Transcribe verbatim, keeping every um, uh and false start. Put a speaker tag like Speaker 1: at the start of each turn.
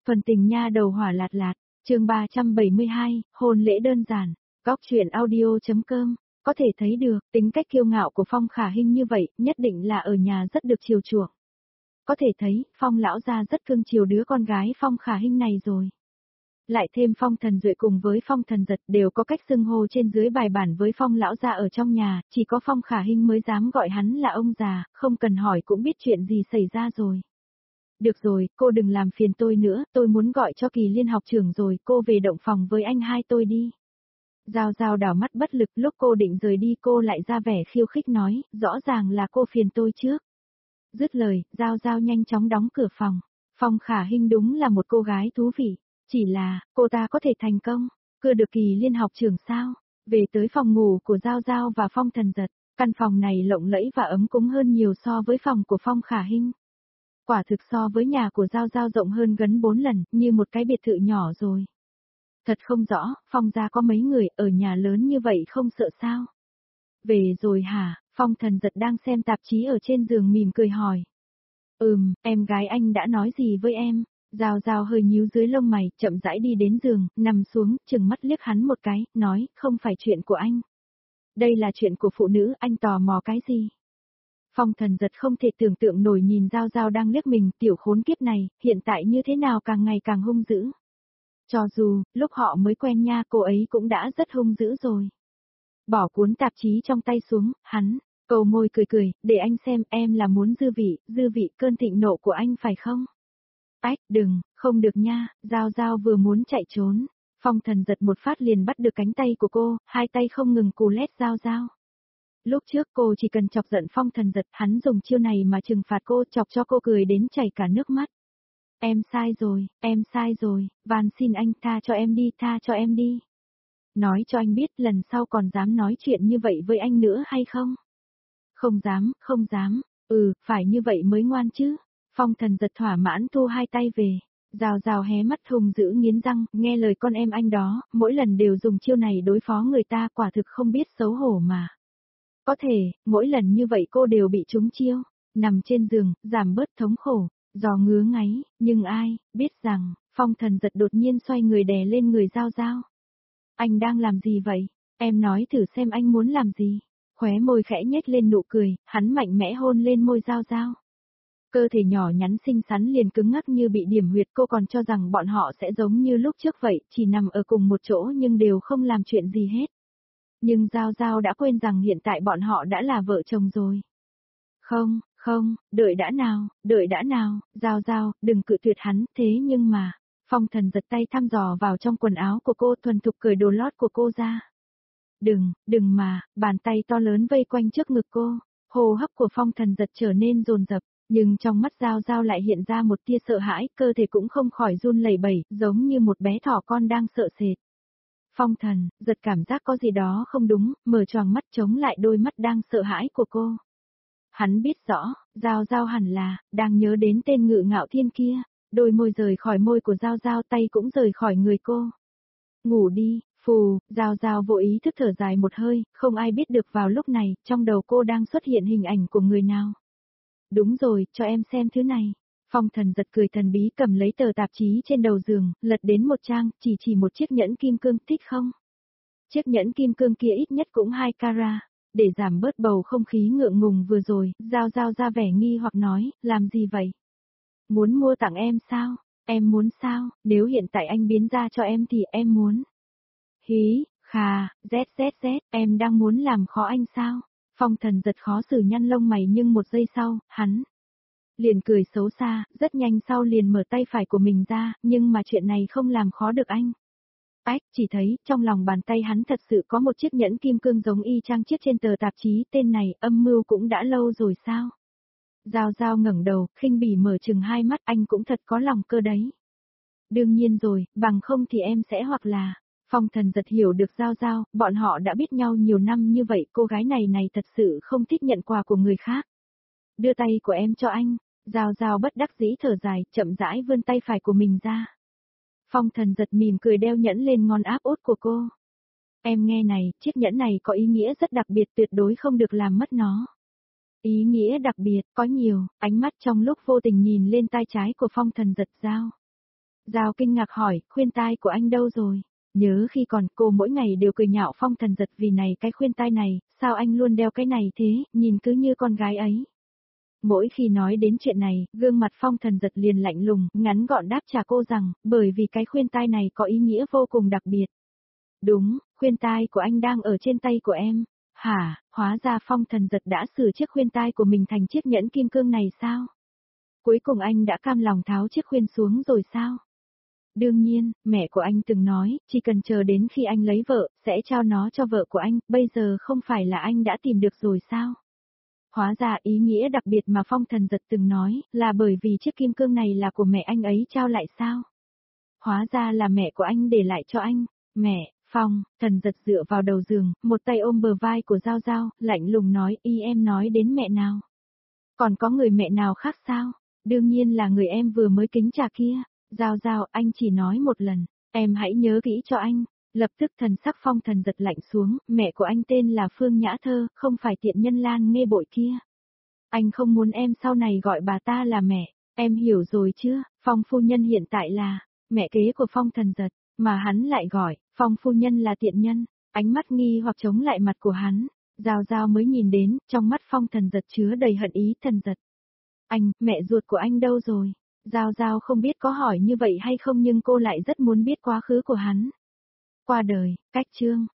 Speaker 1: Phần tình nha đầu hỏa lạt lạt, chương ba trăm bảy mươi hai, hôn lễ đơn giản, góc truyện audio.com, có thể thấy được, tính cách kiêu ngạo của Phong Khả Hinh như vậy, nhất định là ở nhà rất được chiều chuộng. Có thể thấy, Phong lão gia rất cưng chiều đứa con gái Phong Khả Hinh này rồi. Lại thêm Phong Thần Duệ cùng với Phong Thần Giật đều có cách xưng hô trên dưới bài bản với Phong lão gia ở trong nhà, chỉ có Phong Khả Hinh mới dám gọi hắn là ông già, không cần hỏi cũng biết chuyện gì xảy ra rồi. Được rồi, cô đừng làm phiền tôi nữa, tôi muốn gọi cho Kỳ Liên học trưởng rồi, cô về động phòng với anh hai tôi đi. Giao Giao đảo mắt bất lực, lúc cô định rời đi cô lại ra vẻ khiêu khích nói, rõ ràng là cô phiền tôi trước. Dứt lời, Giao Giao nhanh chóng đóng cửa phòng. Phong Khả Hinh đúng là một cô gái thú vị, chỉ là, cô ta có thể thành công, cưa được Kỳ Liên học trưởng sao? Về tới phòng ngủ của Giao Giao và Phong Thần Giật, căn phòng này lộng lẫy và ấm cúng hơn nhiều so với phòng của Phong Khả Hinh. Quả thực so với nhà của Giao Giao rộng hơn gần bốn lần, như một cái biệt thự nhỏ rồi. Thật không rõ, Phong gia có mấy người ở nhà lớn như vậy không sợ sao? Về rồi hả? Phong Thần Giật đang xem tạp chí ở trên giường mỉm cười hỏi. Ừm, em gái anh đã nói gì với em? Giao Giao hơi nhíu dưới lông mày, chậm rãi đi đến giường, nằm xuống, chừng mắt liếc hắn một cái, nói, không phải chuyện của anh. Đây là chuyện của phụ nữ, anh tò mò cái gì? Phong Thần Giật không thể tưởng tượng nổi nhìn Giao Giao đang liếc mình, tiểu khốn kiếp này, hiện tại như thế nào càng ngày càng hung dữ. Cho dù, lúc họ mới quen nha cô ấy cũng đã rất hung dữ rồi. Bỏ cuốn tạp chí trong tay xuống, hắn, cầu môi cười cười, để anh xem em là muốn dư vị, dư vị cơn thịnh nộ của anh phải không? Ách, đừng, không được nha, Giao Giao vừa muốn chạy trốn. Phong Thần Giật một phát liền bắt được cánh tay của cô, hai tay không ngừng cù lét Giao Giao. Lúc trước cô chỉ cần chọc giận Phong Thần Giật, hắn dùng chiêu này mà trừng phạt cô, chọc cho cô cười đến chảy cả nước mắt. Em sai rồi, em sai rồi, van xin anh tha cho em đi, tha cho em đi. Nói cho anh biết lần sau còn dám nói chuyện như vậy với anh nữa hay không? Không dám, không dám, ừ, phải như vậy mới ngoan chứ. Phong Thần Giật thỏa mãn thu hai tay về. Giao Giao hé mắt hung dữ nghiến răng, nghe lời con em anh đó, mỗi lần đều dùng chiêu này đối phó người ta quả thực không biết xấu hổ mà. Có thể, mỗi lần như vậy cô đều bị trúng chiêu, nằm trên giường, giảm bớt thống khổ, giò ngứa ngáy, nhưng ai, biết rằng, Phong Thần Giật đột nhiên xoay người đè lên người Giao Giao. Anh đang làm gì vậy? Em nói thử xem anh muốn làm gì? Khóe môi khẽ nhếch lên nụ cười, hắn mạnh mẽ hôn lên môi Giao Giao. Cơ thể nhỏ nhắn xinh xắn liền cứng ngắc như bị điểm huyệt, cô còn cho rằng bọn họ sẽ giống như lúc trước vậy, chỉ nằm ở cùng một chỗ nhưng đều không làm chuyện gì hết. Nhưng Giao Giao đã quên rằng hiện tại bọn họ đã là vợ chồng rồi. Không, không, đợi đã nào, đợi đã nào, Giao Giao, đừng cự tuyệt hắn, thế nhưng mà, Phong Thần Giật tay thăm dò vào trong quần áo của cô, thuần thục cởi đồ lót của cô ra. Đừng, đừng mà, bàn tay to lớn vây quanh trước ngực cô, hô hấp của Phong Thần Giật trở nên dồn dập, nhưng trong mắt Giao Giao lại hiện ra một tia sợ hãi, cơ thể cũng không khỏi run lẩy bẩy, giống như một bé thỏ con đang sợ sệt. Phong Thần Giật cảm giác có gì đó không đúng, mở choàng mắt chống lại đôi mắt đang sợ hãi của cô. Hắn biết rõ, Giao Giao hẳn là, đang nhớ đến tên Ngự Ngạo Thiên kia, đôi môi rời khỏi môi của Giao Giao, tay cũng rời khỏi người cô. Ngủ đi, phù, Giao Giao vô ý thức thở dài một hơi, không ai biết được vào lúc này, trong đầu cô đang xuất hiện hình ảnh của người nào. Đúng rồi, cho em xem thứ này. Phong Thần Giật cười thần bí cầm lấy tờ tạp chí trên đầu giường, lật đến một trang, chỉ chỉ một chiếc nhẫn kim cương, thích không? Chiếc nhẫn kim cương kia ít nhất cũng hai carat. Để giảm bớt bầu không khí ngượng ngùng vừa rồi, Giao Giao ra vẻ nghi hoặc nói, làm gì vậy? Muốn mua tặng em sao? Em muốn sao? Nếu hiện tại anh biến ra cho em thì em muốn. Hí, khà, z z z, em đang muốn làm khó anh sao? Phong Thần Giật khó xử nhăn lông mày nhưng một giây sau, hắn liền cười xấu xa, rất nhanh sau liền mở tay phải của mình ra, nhưng mà chuyện này không làm khó được anh. Ách, chỉ thấy, trong lòng bàn tay hắn thật sự có một chiếc nhẫn kim cương giống y chang chiếc trên tờ tạp chí, tên này, âm mưu cũng đã lâu rồi sao? Giao Giao ngẩng đầu, khinh bỉ mở chừng hai mắt, anh cũng thật có lòng cơ đấy. Đương nhiên rồi, bằng không thì em sẽ hoặc là... Phong Thần Giật hiểu được Giao Giao, bọn họ đã biết nhau nhiều năm như vậy, cô gái này này thật sự không thích nhận quà của người khác. Đưa tay của em cho anh, Giao Giao bất đắc dĩ thở dài, chậm rãi vươn tay phải của mình ra. Phong Thần Giật mỉm cười đeo nhẫn lên ngón áp út của cô. Em nghe này, chiếc nhẫn này có ý nghĩa rất đặc biệt, tuyệt đối không được làm mất nó. Ý nghĩa đặc biệt, có nhiều, ánh mắt trong lúc vô tình nhìn lên tai trái của Phong Thần Giật. Giao Giao kinh ngạc hỏi, khuyên tai của anh đâu rồi? Nhớ khi còn cô mỗi ngày đều cười nhạo Phong Thần Giật vì này cái khuyên tai này, sao anh luôn đeo cái này thế, nhìn cứ như con gái ấy. Mỗi khi nói đến chuyện này, gương mặt Phong Thần Giật liền lạnh lùng, ngắn gọn đáp trả cô rằng, bởi vì cái khuyên tai này có ý nghĩa vô cùng đặc biệt. Đúng, khuyên tai của anh đang ở trên tay của em. Hả, hóa ra Phong Thần Giật đã sửa chiếc khuyên tai của mình thành chiếc nhẫn kim cương này sao? Cuối cùng anh đã cam lòng tháo chiếc khuyên xuống rồi sao? Đương nhiên, mẹ của anh từng nói, chỉ cần chờ đến khi anh lấy vợ, sẽ trao nó cho vợ của anh, bây giờ không phải là anh đã tìm được rồi sao? Hóa ra ý nghĩa đặc biệt mà Phong Thần Giật từng nói, là bởi vì chiếc kim cương này là của mẹ anh ấy trao lại sao? Hóa ra là mẹ của anh để lại cho anh. Mẹ, Phong, Thần Giật dựa vào đầu giường, một tay ôm bờ vai của Giao Giao, lạnh lùng nói, y em nói đến mẹ nào? Còn có người mẹ nào khác sao? Đương nhiên là người em vừa mới kính trà kia. Giao Giao, anh chỉ nói một lần, em hãy nhớ kỹ cho anh. Lập tức thần sắc Phong Thần Giật lạnh xuống, mẹ của anh tên là Phương Nhã Thơ, không phải tiện nhân Lan Nghê Bội kia. Anh không muốn em sau này gọi bà ta là mẹ, em hiểu rồi chưa? Phong phu nhân hiện tại là mẹ kế của Phong Thần Giật, mà hắn lại gọi Phong phu nhân là tiện nhân. Ánh mắt nghi hoặc chống lại mặt của hắn, Giao Giao mới nhìn đến, trong mắt Phong Thần Giật chứa đầy hận ý. Thần Giật, anh, mẹ ruột của anh đâu rồi? Giao Giao không biết có hỏi như vậy hay không nhưng cô lại rất muốn biết quá khứ của hắn. Qua đời, cách chương.